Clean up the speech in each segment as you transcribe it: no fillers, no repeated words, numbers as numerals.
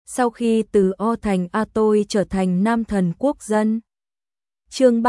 sau khi từ O thành A tôi trở thành nam thần quốc dân. Chương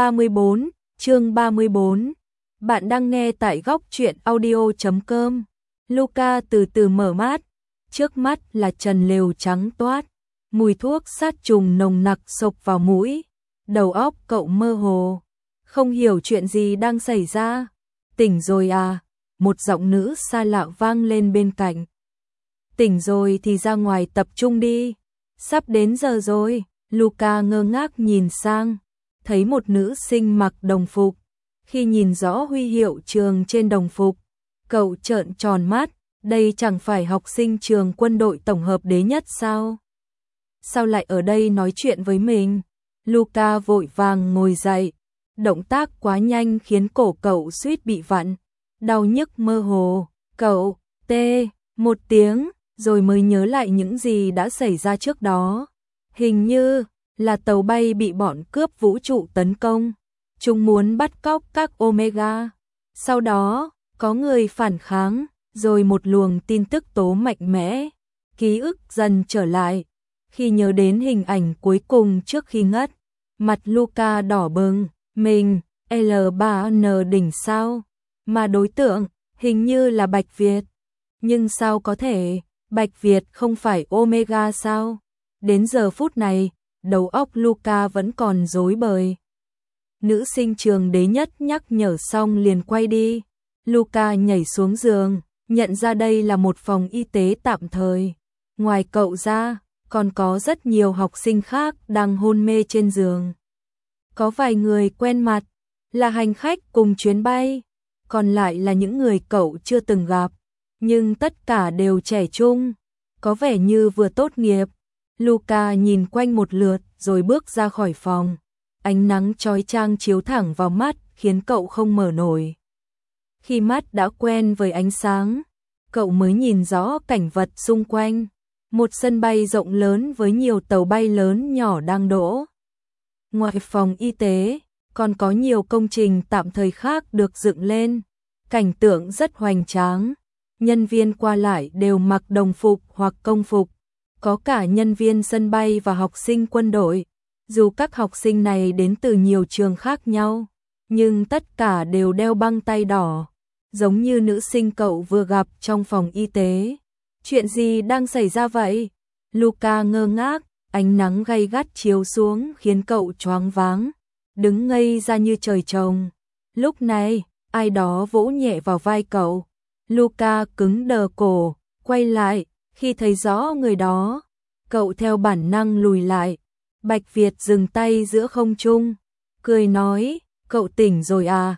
34. Bạn đang nghe tại góc truyện audio.com. Luca từ từ mở mắt, trước mắt là trần lều trắng toát, mùi thuốc sát trùng nồng nặc xộc vào mũi, đầu óc cậu mơ hồ, không hiểu chuyện gì đang xảy ra. Tỉnh rồi à? Một giọng nữ xa lạ vang lên bên cạnh. Tỉnh rồi thì ra ngoài tập trung đi, sắp đến giờ rồi. Luca ngơ ngác nhìn sang, thấy một nữ sinh mặc đồng phục. Khi nhìn rõ huy hiệu trường trên đồng phục, cậu trợn tròn mắt, đây chẳng phải học sinh trường quân đội tổng hợp Đế Nhất sao? Sao lại ở đây nói chuyện với mình? Luca vội vàng ngồi dậy, động tác quá nhanh khiến cổ cậu suýt bị vặn, đau nhức mơ hồ. Cậu tê một tiếng rồi mới nhớ lại những gì đã xảy ra trước đó. Hình như là tàu bay bị bọn cướp vũ trụ tấn công. Chúng muốn bắt cóc các Omega. Sau đó, có người phản kháng, rồi một luồng tin tức tố mạnh mẽ. Ký ức dần trở lại. Khi nhớ đến hình ảnh cuối cùng trước khi ngất, mặt Luca đỏ bừng. Mình, L3N đỉnh sao? Mà đối tượng, hình như là Bạch Việt. Nhưng sao có thể, Bạch Việt không phải Omega sao? Đến giờ phút này, đầu óc Luca vẫn còn rối bời. Nữ sinh trường Đế Nhất nhắc nhở xong liền quay đi. Luca nhảy xuống giường, nhận ra đây là một phòng y tế tạm thời. Ngoài cậu ra, còn có rất nhiều học sinh khác đang hôn mê trên giường. Có vài người quen mặt, là hành khách cùng chuyến bay, còn lại là những người cậu chưa từng gặp, nhưng tất cả đều trẻ trung, có vẻ như vừa tốt nghiệp. Luca nhìn quanh một lượt rồi bước ra khỏi phòng. Ánh nắng chói chang chiếu thẳng vào mắt khiến cậu không mở nổi. Khi mắt đã quen với ánh sáng, cậu mới nhìn rõ cảnh vật xung quanh. Một sân bay rộng lớn với nhiều tàu bay lớn nhỏ đang đỗ. Ngoài phòng y tế, còn có nhiều công trình tạm thời khác được dựng lên. Cảnh tượng rất hoành tráng. Nhân viên qua lại đều mặc đồng phục hoặc công phục. Có cả nhân viên sân bay và học sinh quân đội. Dù các học sinh này đến từ nhiều trường khác nhau, nhưng tất cả đều đeo băng tay đỏ, giống như nữ sinh cậu vừa gặp trong phòng y tế. Chuyện gì đang xảy ra vậy? Luca ngơ ngác, ánh nắng gay gắt chiếu xuống khiến cậu choáng váng, đứng ngây ra như trời trồng. Lúc này, ai đó vỗ nhẹ vào vai cậu. Luca cứng đờ cổ, quay lại, khi thấy rõ người đó, cậu theo bản năng lùi lại. Bạch Việt dừng tay giữa không trung, cười nói, cậu tỉnh rồi à?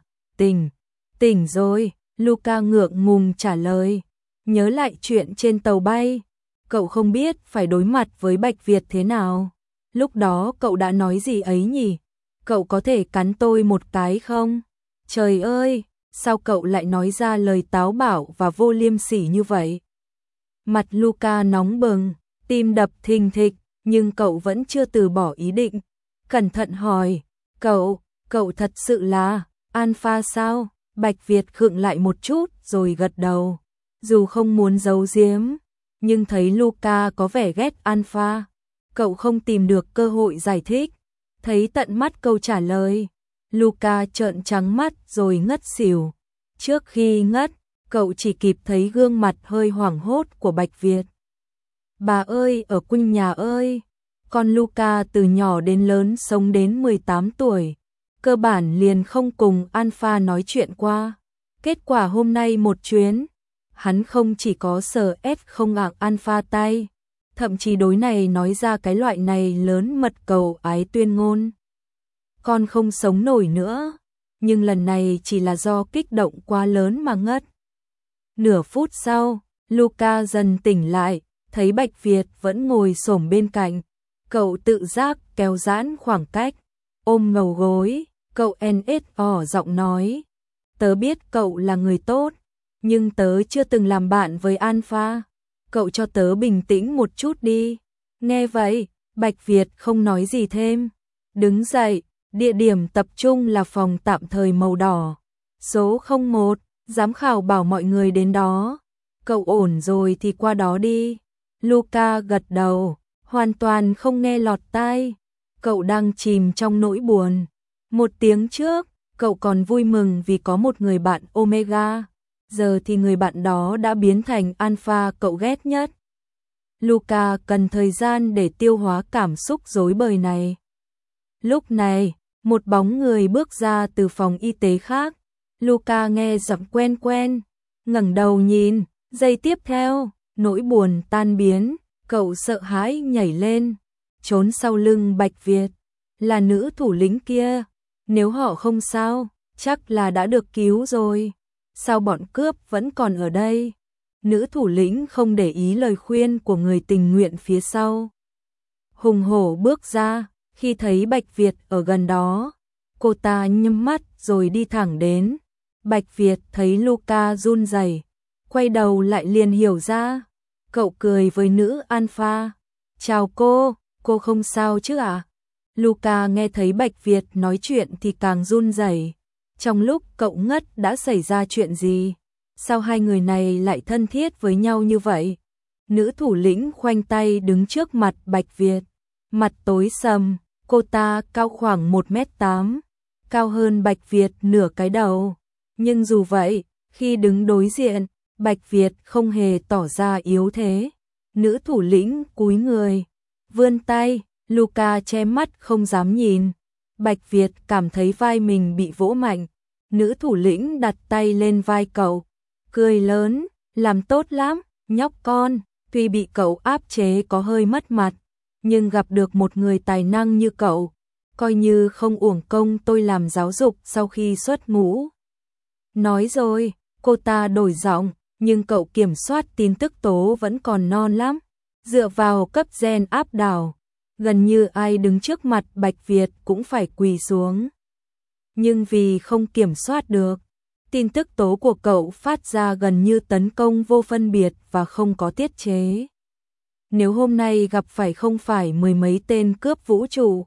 Tỉnh rồi, Luca ngượng ngùng trả lời. Nhớ lại chuyện trên tàu bay, cậu không biết phải đối mặt với Bạch Việt thế nào. Lúc đó cậu đã nói gì ấy nhỉ? Cậu có thể cắn tôi một cái không? Trời ơi, sao cậu lại nói ra lời táo bạo và vô liêm sỉ như vậy? Mặt Luca nóng bừng, tim đập thình thịch. Nhưng cậu vẫn chưa từ bỏ ý định. Cẩn thận hỏi, cậu thật sự là Alpha sao? Bạch Việt khựng lại một chút rồi gật đầu. Dù không muốn giấu giếm, nhưng thấy Luca có vẻ ghét Alpha, cậu không tìm được cơ hội giải thích. Thấy tận mắt câu trả lời, Luca trợn trắng mắt rồi ngất xỉu. Trước khi ngất, cậu chỉ kịp thấy gương mặt hơi hoảng hốt của Bạch Việt. Bà ơi, ở quanh nhà ơi, con Luca từ nhỏ đến lớn sống đến 18 tuổi, cơ bản liền không cùng Alpha nói chuyện qua. Kết quả hôm nay một chuyến, hắn không chỉ có sờ ép không ạng Alpha tay, thậm chí đối này nói ra cái loại này lớn mật cầu ái tuyên ngôn. Con không sống nổi nữa, nhưng lần này chỉ là do kích động quá lớn mà ngất. Nửa phút sau, Luca dần tỉnh lại. Thấy Bạch Việt vẫn ngồi xổm bên cạnh, cậu tự giác kéo giãn khoảng cách, ôm ngầu gối, cậu NSO giọng nói, tớ biết cậu là người tốt, nhưng tớ chưa từng làm bạn với Alpha, cậu cho tớ bình tĩnh một chút đi. Nghe vậy, Bạch Việt không nói gì thêm, đứng dậy, địa điểm tập trung là phòng tạm thời màu đỏ, số 01, giám khảo bảo mọi người đến đó, cậu ổn rồi thì qua đó đi. Luca gật đầu, hoàn toàn không nghe lọt tai. Cậu đang chìm trong nỗi buồn. Một tiếng trước, cậu còn vui mừng vì có một người bạn Omega. Giờ thì người bạn đó đã biến thành Alpha cậu ghét nhất. Luca cần thời gian để tiêu hóa cảm xúc rối bời này. Lúc này, một bóng người bước ra từ phòng y tế khác. Luca nghe giọng quen quen, ngẩng đầu nhìn, giây tiếp theo, nỗi buồn tan biến, cậu sợ hãi nhảy lên, trốn sau lưng Bạch Việt. Là nữ thủ lĩnh kia, nếu họ không sao, chắc là đã được cứu rồi. Sao bọn cướp vẫn còn ở đây? Nữ thủ lĩnh không để ý lời khuyên của người tình nguyện phía sau. Hùng hổ bước ra, khi thấy Bạch Việt ở gần đó, cô ta nhắm mắt rồi đi thẳng đến. Bạch Việt thấy Luca run rẩy, quay đầu lại liền hiểu ra. Cậu cười với nữ Alpha. Chào cô không sao chứ ạ? Luca nghe thấy Bạch Việt nói chuyện thì càng run rẩy. Trong lúc cậu ngất đã xảy ra chuyện gì? Sao hai người này lại thân thiết với nhau như vậy? Nữ thủ lĩnh khoanh tay đứng trước mặt Bạch Việt. Mặt tối sầm, cô ta cao khoảng 1m8, cao hơn Bạch Việt nửa cái đầu. Nhưng dù vậy, khi đứng đối diện, Bạch Việt không hề tỏ ra yếu thế. Nữ thủ lĩnh cúi người, vươn tay, Luca che mắt không dám nhìn. Bạch Việt cảm thấy vai mình bị vỗ mạnh. Nữ thủ lĩnh đặt tay lên vai cậu, cười lớn, làm tốt lắm, nhóc con. Tuy bị cậu áp chế có hơi mất mặt, nhưng gặp được một người tài năng như cậu, coi như không uổng công tôi làm giáo dục sau khi xuất ngũ. Nói rồi, cô ta đổi giọng, nhưng cậu kiểm soát tin tức tố vẫn còn non lắm. Dựa vào cấp gen áp đảo, gần như ai đứng trước mặt Bạch Việt cũng phải quỳ xuống. Nhưng vì không kiểm soát được, tin tức tố của cậu phát ra gần như tấn công vô phân biệt và không có tiết chế. Nếu hôm nay gặp phải không phải mười mấy tên cướp vũ trụ,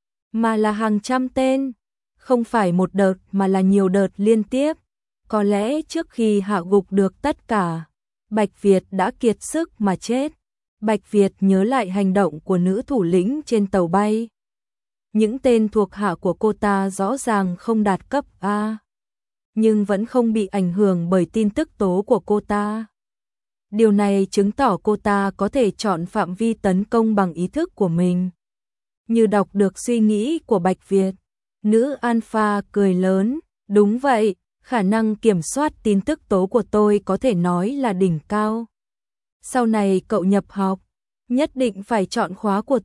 mà là hàng trăm tên, không phải một đợt mà là nhiều đợt liên tiếp, có lẽ trước khi hạ gục được tất cả, Bạch Việt đã kiệt sức mà chết. Bạch Việt nhớ lại hành động của nữ thủ lĩnh trên tàu bay. Những tên thuộc hạ của cô ta rõ ràng không đạt cấp A, nhưng vẫn không bị ảnh hưởng bởi tin tức tố của cô ta. Điều này chứng tỏ cô ta có thể chọn phạm vi tấn công bằng ý thức của mình. Như đọc được suy nghĩ của Bạch Việt, nữ Alpha cười lớn, đúng vậy, khả năng kiểm soát tin tức tố của tôi có thể nói là đỉnh cao. Sau này cậu nhập học, nhất định phải chọn khóa của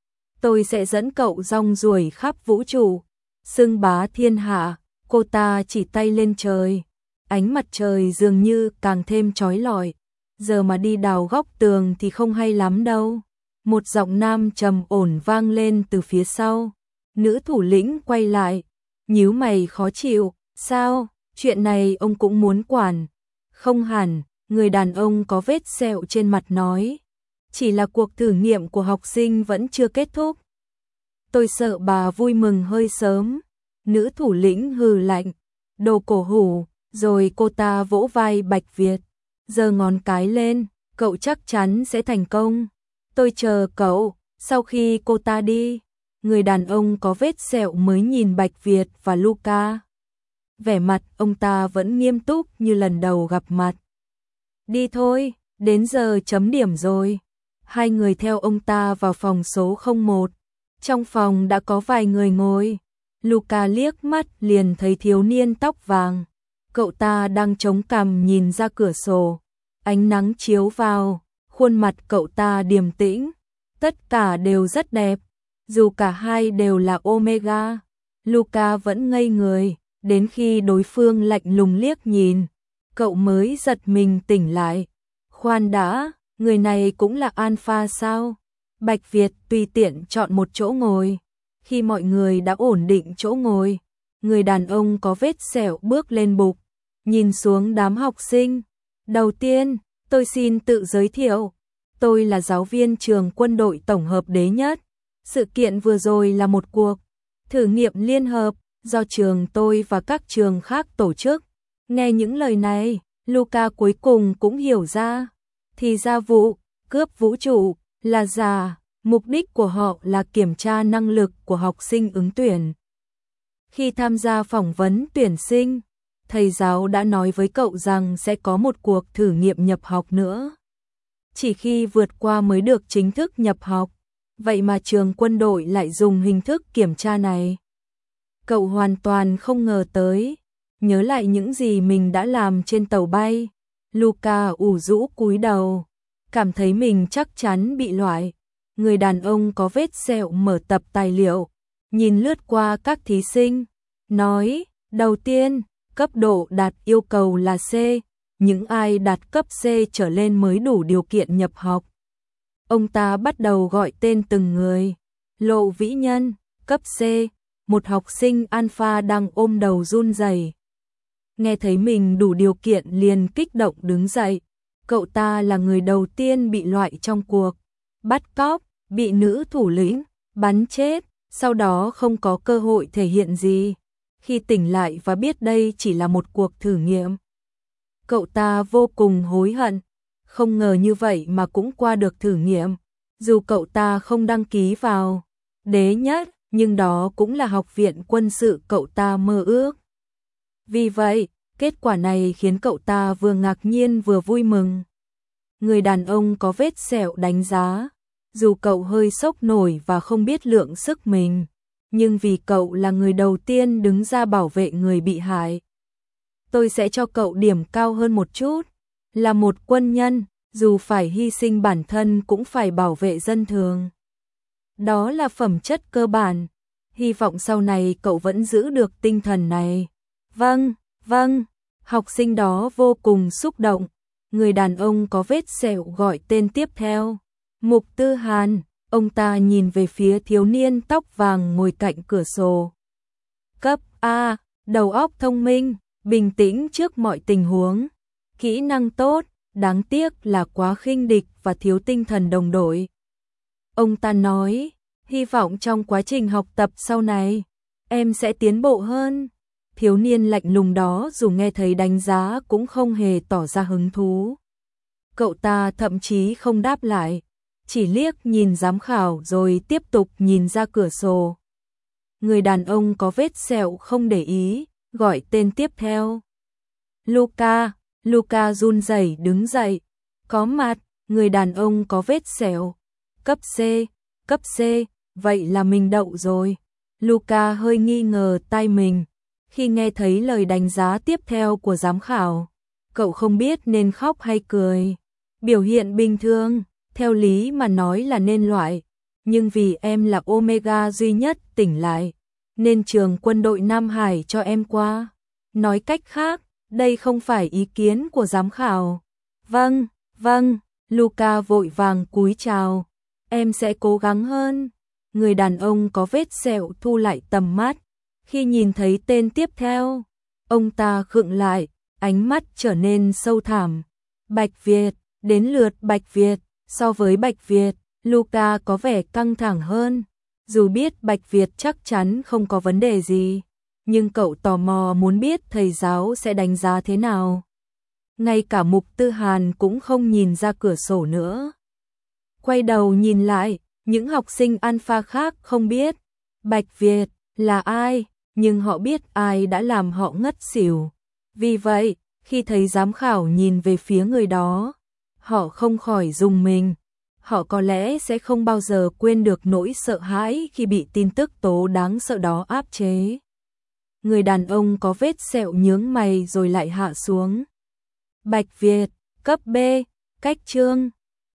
tôi sẽ dẫn cậu rong ruổi khắp vũ trụ, xưng bá thiên hạ. Cô ta chỉ tay lên trời, ánh mặt trời dường như càng thêm chói lọi. Giờ mà đi đào góc tường thì không hay lắm đâu. Một giọng nam trầm ổn vang lên từ phía sau. Nữ thủ lĩnh quay lại, nhíu mày khó chịu, sao, chuyện này ông cũng muốn quản? Không hẳn, người đàn ông có vết sẹo trên mặt nói. Chỉ là cuộc thử nghiệm của học sinh vẫn chưa kết thúc. Tôi sợ bà vui mừng hơi sớm. Nữ thủ lĩnh hừ lạnh, đồ cổ hủ, rồi cô ta vỗ vai Bạch Việt, giơ ngón cái lên, cậu chắc chắn sẽ thành công. Tôi chờ cậu. Sau khi cô ta đi, người đàn ông có vết sẹo mới nhìn Bạch Việt và Luca. Vẻ mặt ông ta vẫn nghiêm túc như lần đầu gặp mặt. Đi thôi, đến giờ chấm điểm rồi. Hai người theo ông ta vào phòng số 01. Trong phòng đã có vài người ngồi. Luca liếc mắt liền thấy thiếu niên tóc vàng. Cậu ta đang chống cằm nhìn ra cửa sổ. Ánh nắng chiếu vào, khuôn mặt cậu ta điềm tĩnh. Tất cả đều rất đẹp. Dù cả hai đều là Omega, Luca vẫn ngây người. Đến khi đối phương lạnh lùng liếc nhìn, cậu mới giật mình tỉnh lại. Khoan đã, người này cũng là Alpha sao? Bạch Việt tùy tiện chọn một chỗ ngồi. Khi mọi người đã ổn định chỗ ngồi, người đàn ông có vết sẹo bước lên bục, nhìn xuống đám học sinh. Đầu tiên, tôi xin tự giới thiệu. Tôi là giáo viên trường quân đội tổng hợp Đế Nhất. Sự kiện vừa rồi là một cuộc thử nghiệm liên hợp do trường tôi và các trường khác tổ chức. Nghe những lời này, Luca cuối cùng cũng hiểu ra. Thì ra vụ cướp vũ trụ là giả. Mục đích của họ là kiểm tra năng lực của học sinh ứng tuyển. Khi tham gia phỏng vấn tuyển sinh, thầy giáo đã nói với cậu rằng sẽ có một cuộc thử nghiệm nhập học nữa. Chỉ khi vượt qua mới được chính thức nhập học. Vậy mà trường quân đội lại dùng hình thức kiểm tra này. Cậu hoàn toàn không ngờ tới. Nhớ lại những gì mình đã làm trên tàu bay, Luca ủ rũ cúi đầu, cảm thấy mình chắc chắn bị loại. Người đàn ông có vết sẹo mở tập tài liệu, nhìn lướt qua các thí sinh, nói, đầu tiên, cấp độ đạt yêu cầu là C, những ai đạt cấp C trở lên mới đủ điều kiện nhập học. Ông ta bắt đầu gọi tên từng người. Lộ Vĩ Nhân, cấp C, một học sinh alpha đang ôm đầu run rẩy. Nghe thấy mình đủ điều kiện liền kích động đứng dậy. Cậu ta là người đầu tiên bị loại trong cuộc bắt cóc, bị nữ thủ lĩnh bắn chết, sau đó không có cơ hội thể hiện gì. Khi tỉnh lại và biết đây chỉ là một cuộc thử nghiệm, cậu ta vô cùng hối hận. Không ngờ như vậy mà cũng qua được thử nghiệm. Dù cậu ta không đăng ký vào đế nhất, nhưng đó cũng là học viện quân sự cậu ta mơ ước. Vì vậy, kết quả này khiến cậu ta vừa ngạc nhiên vừa vui mừng. Người đàn ông có vết sẹo đánh giá, dù cậu hơi sốc nổi và không biết lượng sức mình, nhưng vì cậu là người đầu tiên đứng ra bảo vệ người bị hại, tôi sẽ cho cậu điểm cao hơn một chút. Là một quân nhân, dù phải hy sinh bản thân cũng phải bảo vệ dân thường. Đó là phẩm chất cơ bản. Hy vọng sau này cậu vẫn giữ được tinh thần này. Vâng, vâng. Học sinh đó vô cùng xúc động. Người đàn ông có vết sẹo gọi tên tiếp theo. Mục Tư Hàn. Ông ta nhìn về phía thiếu niên tóc vàng ngồi cạnh cửa sổ. Cấp A, đầu óc thông minh, bình tĩnh trước mọi tình huống. Kỹ năng tốt, đáng tiếc là quá khinh địch và thiếu tinh thần đồng đội. Ông ta nói, hy vọng trong quá trình học tập sau này, em sẽ tiến bộ hơn. Thiếu niên lạnh lùng đó dù nghe thấy đánh giá cũng không hề tỏ ra hứng thú. Cậu ta thậm chí không đáp lại, chỉ liếc nhìn giám khảo rồi tiếp tục nhìn ra cửa sổ. Người đàn ông có vết sẹo không để ý, gọi tên tiếp theo. Luca. Luca run rẩy đứng dậy. Có mặt, người đàn ông có vết sẹo. Cấp C, cấp C, vậy là mình đậu rồi. Luca hơi nghi ngờ tai mình. Khi nghe thấy lời đánh giá tiếp theo của giám khảo, cậu không biết nên khóc hay cười. Biểu hiện bình thường, theo lý mà nói là nên loại. Nhưng vì em là Omega duy nhất tỉnh lại, nên trường quân đội Nam Hải cho em qua. Nói cách khác, đây không phải ý kiến của giám khảo. Vâng, vâng, Luca vội vàng cúi chào. Em sẽ cố gắng hơn. Người đàn ông có vết sẹo thu lại tầm mắt. Khi nhìn thấy tên tiếp theo, ông ta khựng lại, ánh mắt trở nên sâu thẳm. Bạch Việt, đến lượt Bạch Việt. So với Bạch Việt, Luca có vẻ căng thẳng hơn. Dù biết Bạch Việt chắc chắn không có vấn đề gì, nhưng cậu tò mò muốn biết thầy giáo sẽ đánh giá thế nào. Ngay cả Mục Tư Hàn cũng không nhìn ra cửa sổ nữa. Quay đầu nhìn lại, những học sinh alpha khác không biết Bạch Việt là ai, nhưng họ biết ai đã làm họ ngất xỉu. Vì vậy, khi thấy giám khảo nhìn về phía người đó, họ không khỏi rùng mình. Họ có lẽ sẽ không bao giờ quên được nỗi sợ hãi khi bị tin tức tố đáng sợ đó áp chế. Người đàn ông có vết sẹo nhướng mày rồi lại hạ xuống. Bạch Việt, cấp B, cách chương.